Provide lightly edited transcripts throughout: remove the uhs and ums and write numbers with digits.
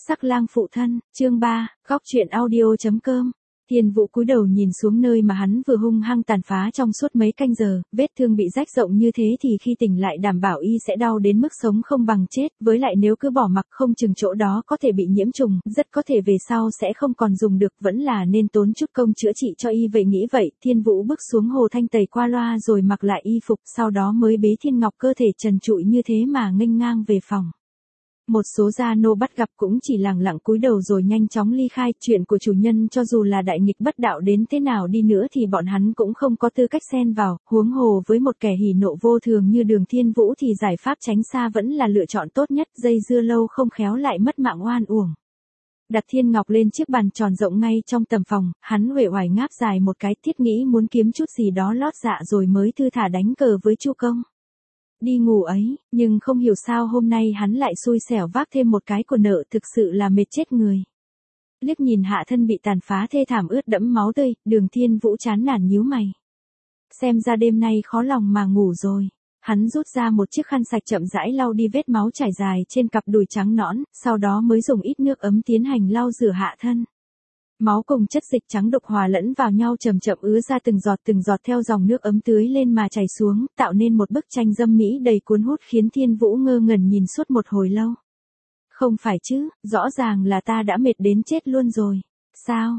Sắc lang phụ thân, chương 3, góc truyện audio.com. Thiên Vũ cúi đầu nhìn xuống nơi mà hắn vừa hung hăng tàn phá trong suốt mấy canh giờ, vết thương bị rách rộng như thế thì khi tỉnh lại đảm bảo y sẽ đau đến mức sống không bằng chết, với lại nếu cứ bỏ mặc không chừng chỗ đó có thể bị nhiễm trùng, rất có thể về sau sẽ không còn dùng được, vẫn là nên tốn chút công chữa trị cho y. Vậy nghĩ vậy, Thiên Vũ bước xuống hồ thanh tẩy qua loa rồi mặc lại y phục, sau đó mới bế Thiên Ngọc cơ thể trần trụi như thế mà nghênh ngang về phòng. Một số gia nô bắt gặp cũng chỉ lẳng lặng cúi đầu rồi nhanh chóng ly khai. Chuyện của chủ nhân cho dù là đại nghịch bất đạo đến thế nào đi nữa thì bọn hắn cũng không có tư cách xen vào, huống hồ với một kẻ hỉ nộ vô thường như Đường Thiên Vũ thì giải pháp tránh xa vẫn là lựa chọn tốt nhất, dây dưa lâu không khéo lại mất mạng oan uổng. Đặt Thiên Ngọc lên chiếc bàn tròn rộng ngay trong tầm phòng, hắn uể oải ngáp dài một cái, thiết nghĩ muốn kiếm chút gì đó lót dạ rồi mới thư thả đánh cờ với Chu Công. Đi ngủ ấy, nhưng không hiểu sao hôm nay hắn lại xui xẻo vác thêm một cái của nợ, thực sự là mệt chết người. Liếc nhìn hạ thân bị tàn phá thê thảm ướt đẫm máu tươi, Đường Thiên Vũ chán nản nhíu mày. Xem ra đêm nay khó lòng mà ngủ rồi. Hắn rút ra một chiếc khăn sạch chậm rãi lau đi vết máu trải dài trên cặp đùi trắng nõn, sau đó mới dùng ít nước ấm tiến hành lau rửa hạ thân. Máu cùng chất dịch trắng đục hòa lẫn vào nhau chậm chậm ứa ra từng giọt theo dòng nước ấm tưới lên mà chảy xuống, tạo nên một bức tranh dâm mỹ đầy cuốn hút khiến Thiên Vũ ngơ ngẩn nhìn suốt một hồi lâu. Không phải chứ, rõ ràng là ta đã mệt đến chết luôn rồi. Sao,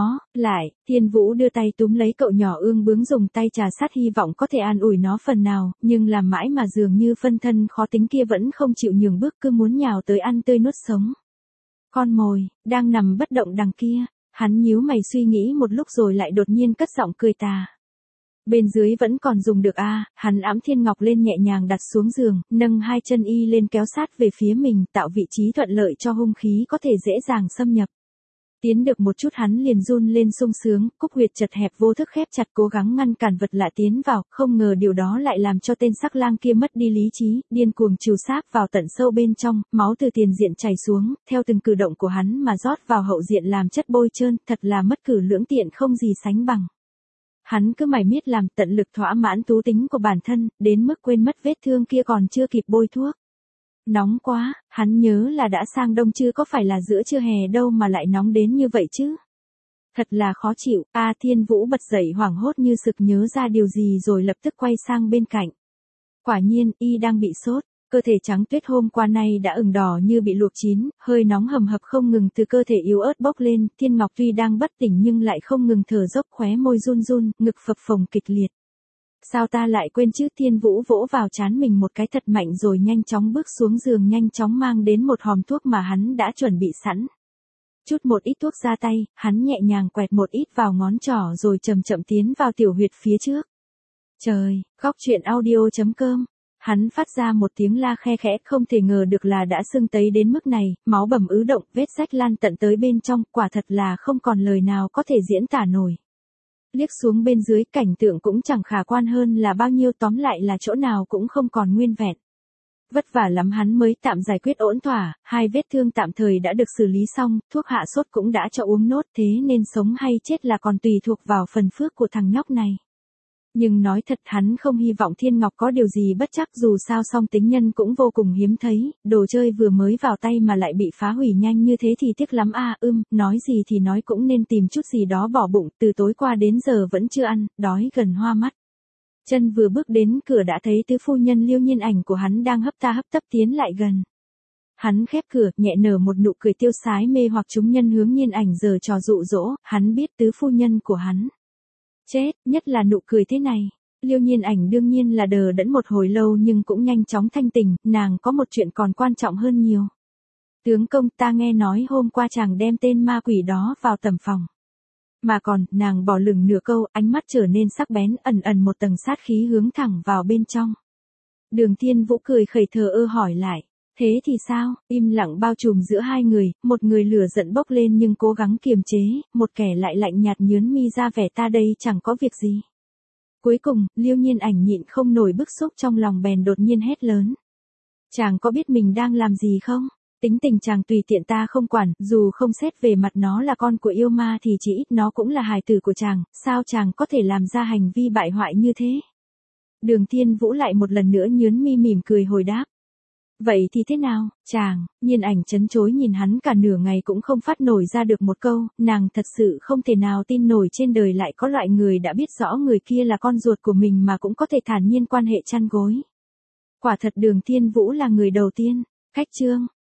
Thiên Vũ đưa tay túm lấy cậu nhỏ ương bướng dùng tay trà sát hy vọng có thể an ủi nó phần nào, nhưng làm mãi mà dường như phân thân khó tính kia vẫn không chịu nhường bước, cứ muốn nhào tới ăn tươi nuốt sống. Con mồi, đang nằm bất động đằng kia. Hắn nhíu mày suy nghĩ một lúc rồi lại đột nhiên cất giọng cười tà. Bên dưới vẫn còn dùng được à? Hắn ẵm Thiên Ngọc lên nhẹ nhàng đặt xuống giường, nâng hai chân y lên kéo sát về phía mình, tạo vị trí thuận lợi cho hung khí có thể dễ dàng xâm nhập. Tiến được một chút hắn liền run lên sung sướng, cúc huyệt chật hẹp vô thức khép chặt cố gắng ngăn cản vật lạ tiến vào, không ngờ điều đó lại làm cho tên sắc lang kia mất đi lý trí, điên cuồng trù sáp vào tận sâu bên trong, máu từ tiền diện chảy xuống, theo từng cử động của hắn mà rót vào hậu diện làm chất bôi trơn, thật là mất cử lưỡng tiện không gì sánh bằng. Hắn cứ mải miết làm tận lực thỏa mãn thú tính của bản thân, đến mức quên mất vết thương kia còn chưa kịp bôi thuốc. Nóng quá, hắn nhớ là đã sang đông chứ có phải là giữa trưa hè đâu mà lại nóng đến như vậy chứ. Thật là khó chịu, Thiên Vũ bật dậy hoảng hốt như sực nhớ ra điều gì rồi lập tức quay sang bên cạnh. Quả nhiên, y đang bị sốt, cơ thể trắng tuyết hôm qua nay đã ửng đỏ như bị luộc chín, hơi nóng hầm hập không ngừng từ cơ thể yếu ớt bốc lên, Thiên Ngọc tuy đang bất tỉnh nhưng lại không ngừng thở dốc, khóe môi run run, ngực phập phồng kịch liệt. Sao ta lại quên chứ? Thiên Vũ vỗ vào trán mình một cái thật mạnh rồi nhanh chóng bước xuống giường, nhanh chóng mang đến một hòm thuốc mà hắn đã chuẩn bị sẵn. Chút một ít thuốc ra tay, hắn nhẹ nhàng quẹt một ít vào ngón trỏ rồi chậm chậm tiến vào tiểu huyệt phía trước. Trời, góc truyện audio.com. Hắn phát ra một tiếng la khe khẽ, không thể ngờ được là đã sưng tấy đến mức này, máu bầm ứ động, vết rách lan tận tới bên trong, quả thật là không còn lời nào có thể diễn tả nổi. Liếc xuống bên dưới, cảnh tượng cũng chẳng khả quan hơn là bao nhiêu, tóm lại là chỗ nào cũng không còn nguyên vẹn. Vất vả lắm hắn mới tạm giải quyết ổn thỏa, hai vết thương tạm thời đã được xử lý xong, thuốc hạ sốt cũng đã cho uống nốt, thế nên sống hay chết là còn tùy thuộc vào phần phước của thằng nhóc này. Nhưng nói thật hắn không hy vọng Thiên Ngọc có điều gì bất trắc, dù sao song tính nhân cũng vô cùng hiếm thấy, đồ chơi vừa mới vào tay mà lại bị phá hủy nhanh như thế thì tiếc lắm nói gì thì nói cũng nên tìm chút gì đó bỏ bụng, từ tối qua đến giờ vẫn chưa ăn, đói gần hoa mắt. Chân vừa bước đến cửa đã thấy tứ phu nhân Liêu Nhiên Ảnh của hắn đang hấp ta hấp tấp tiến lại gần. Hắn khép cửa, nhẹ nở một nụ cười tiêu sái mê hoặc chúng nhân hướng Nhiên Ảnh giở trò dụ dỗ, hắn biết tứ phu nhân của hắn chết, nhất là nụ cười thế này. Liêu Nhiên Ảnh đương nhiên là đờ đẫn một hồi lâu nhưng cũng nhanh chóng thanh tỉnh, nàng có một chuyện còn quan trọng hơn nhiều. Tướng công, ta nghe nói hôm qua chàng đem tên ma quỷ đó vào tầm phòng. Mà còn, nàng bỏ lửng nửa câu, ánh mắt trở nên sắc bén, ẩn một tầng sát khí hướng thẳng vào bên trong. Đường Thiên Vũ cười khẩy thờ ơ hỏi lại. Thế thì sao? Im lặng bao trùm giữa hai người, một người lửa giận bốc lên nhưng cố gắng kiềm chế, một kẻ lại lạnh nhạt nhớn mi ra vẻ ta đây chẳng có việc gì. Cuối cùng, Liêu Nhiên Ảnh nhịn không nổi bức xúc trong lòng bèn đột nhiên hét lớn. Chàng có biết mình đang làm gì không? Tính tình chàng tùy tiện ta không quản, dù không xét về mặt nó là con của yêu ma thì chỉ ít nó cũng là hài tử của chàng, sao chàng có thể làm ra hành vi bại hoại như thế? Đường Thiên Vũ lại một lần nữa nhớn mi mỉm cười hồi đáp. Vậy thì thế nào, chàng, Nhiên Ảnh trấn chối nhìn hắn cả nửa ngày cũng không phát nổi ra được một câu, nàng thật sự không thể nào tin nổi trên đời lại có loại người đã biết rõ người kia là con ruột của mình mà cũng có thể thản nhiên quan hệ chăn gối. Quả thật Đường Thiên Vũ là người đầu tiên. Khách trương.